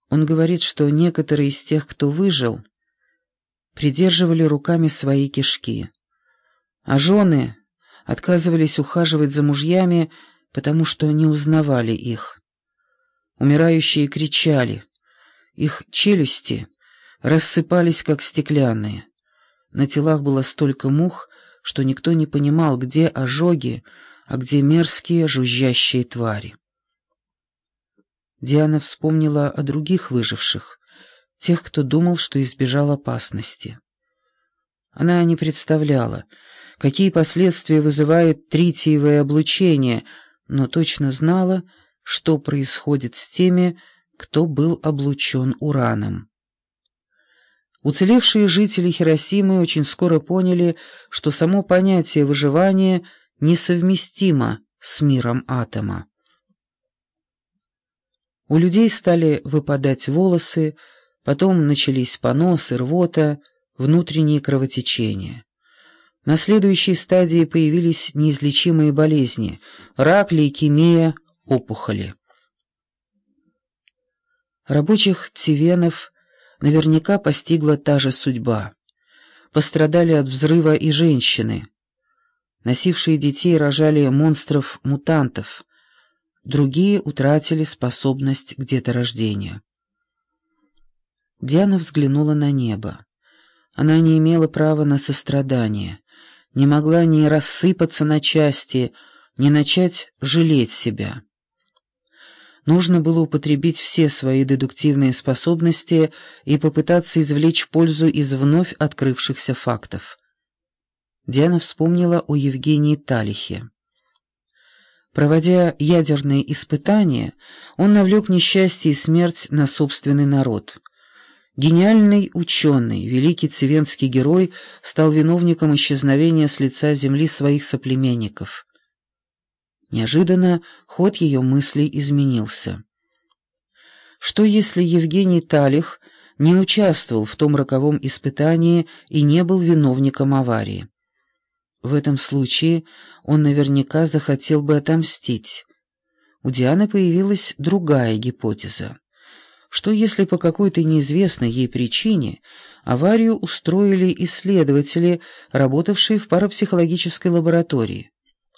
Он говорит, что некоторые из тех, кто выжил, придерживали руками свои кишки, а жены отказывались ухаживать за мужьями, потому что не узнавали их. Умирающие кричали, их челюсти рассыпались, как стеклянные. На телах было столько мух, что никто не понимал, где ожоги, а где мерзкие жужжащие твари. Диана вспомнила о других выживших, тех, кто думал, что избежал опасности. Она не представляла, какие последствия вызывает тритиевое облучение, но точно знала, что происходит с теми, кто был облучен ураном. Уцелевшие жители Хиросимы очень скоро поняли, что само понятие выживания несовместимо с миром атома. У людей стали выпадать волосы, потом начались поносы, рвота, внутренние кровотечения. На следующей стадии появились неизлечимые болезни – рак, лейкемия, опухоли. Рабочих Цивенов наверняка постигла та же судьба. Пострадали от взрыва и женщины. Носившие детей рожали монстров-мутантов. Другие утратили способность к деторождению. Диана взглянула на небо. Она не имела права на сострадание, не могла ни рассыпаться на части, ни начать жалеть себя. Нужно было употребить все свои дедуктивные способности и попытаться извлечь пользу из вновь открывшихся фактов. Диана вспомнила о Евгении Талихе. Проводя ядерные испытания, он навлек несчастье и смерть на собственный народ. Гениальный ученый, великий цивенский герой, стал виновником исчезновения с лица земли своих соплеменников. Неожиданно ход ее мыслей изменился. Что если Евгений Талих не участвовал в том роковом испытании и не был виновником аварии? В этом случае он наверняка захотел бы отомстить. У Дианы появилась другая гипотеза. Что если по какой-то неизвестной ей причине аварию устроили исследователи, работавшие в парапсихологической лаборатории?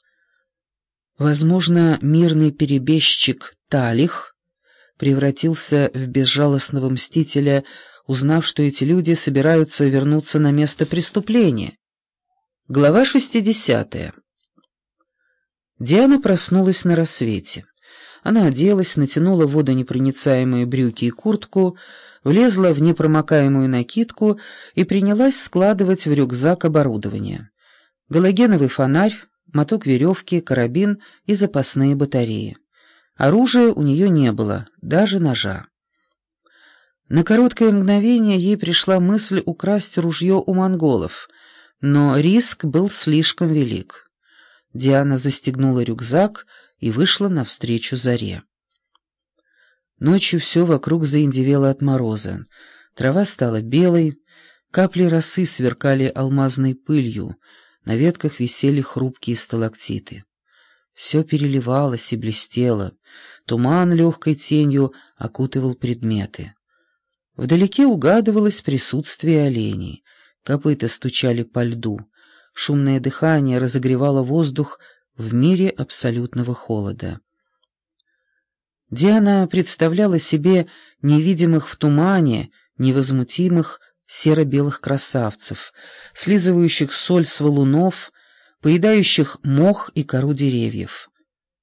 Возможно, мирный перебежчик Талих превратился в безжалостного мстителя, узнав, что эти люди собираются вернуться на место преступления. Глава 60. Диана проснулась на рассвете. Она оделась, натянула водонепроницаемые брюки и куртку, влезла в непромокаемую накидку и принялась складывать в рюкзак оборудование. Галогеновый фонарь, моток веревки, карабин и запасные батареи. Оружия у нее не было, даже ножа. На короткое мгновение ей пришла мысль украсть ружье у монголов, но риск был слишком велик. Диана застегнула рюкзак и вышла навстречу заре. Ночью все вокруг заиндевело от мороза. Трава стала белой, капли росы сверкали алмазной пылью, на ветках висели хрупкие сталактиты. Все переливалось и блестело, туман легкой тенью окутывал предметы. Вдалеке угадывалось присутствие оленей, копыта стучали по льду, шумное дыхание разогревало воздух в мире абсолютного холода. Диана представляла себе невидимых в тумане, невозмутимых серо-белых красавцев, слизывающих соль с валунов, поедающих мох и кору деревьев.